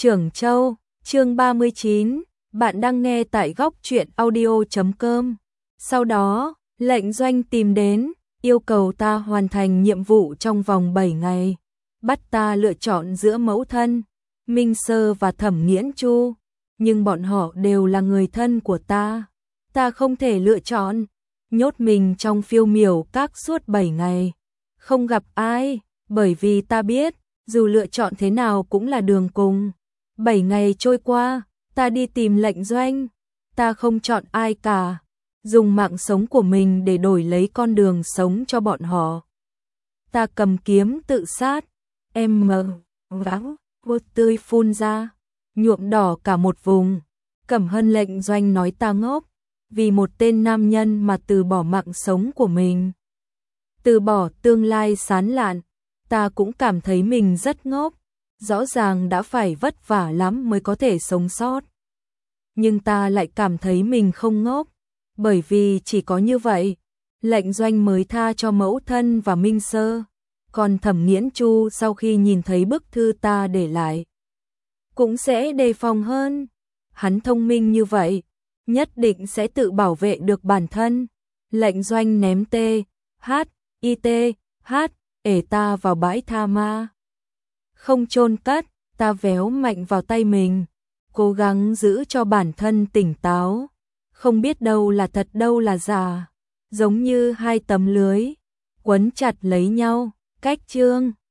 Trưởng Châu, chương 39, bạn đang nghe tại góc truyện audio.com. Sau đó, lệnh doanh tìm đến, yêu cầu ta hoàn thành nhiệm vụ trong vòng 7 ngày, bắt ta lựa chọn giữa mẫu thân, Minh Sơ và Thẩm Nghiễn Chu, nhưng bọn họ đều là người thân của ta không thể lựa chọn, nhốt mình trong phiêu miểu các suốt 7 ngày, không gặp ai, bởi vì ta biết, dù lựa chọn thế nào cũng là đường cùng. 7 ngày trôi qua, ta đi tìm lệnh doanh, ta không chọn ai cả, dùng mạng sống của mình để đổi lấy con đường sống cho bọn họ. Ta cầm kiếm tự sát, váng, vô tươi phun ra, nhuộm đỏ cả một vùng. Cẩm Hân lệnh doanh nói ta ngốc, vì một tên nam nhân mà từ bỏ mạng sống của mình, từ bỏ tương lai sáng lạn. Ta cũng cảm thấy mình rất ngốc, rõ ràng đã phải vất vả lắm mới có thể sống sót. Nhưng ta lại cảm thấy mình không ngốc, bởi vì chỉ có như vậy, lệnh doanh mới tha cho mẫu thân và Minh Sơ. Còn Thẩm Nghiễn Chu sau khi nhìn thấy bức thư ta để lại, cũng sẽ đề phòng hơn. Hắn thông minh như vậy, nhất định sẽ tự bảo vệ được bản thân. Lệnh doanh ném ê ta vào bãi tha ma. Không chôn cất, ta véo mạnh vào tay mình, cố gắng giữ cho bản thân tỉnh táo. Không biết đâu là thật đâu là giả, giống như hai tấm lưới, quấn chặt lấy nhau. Cách chương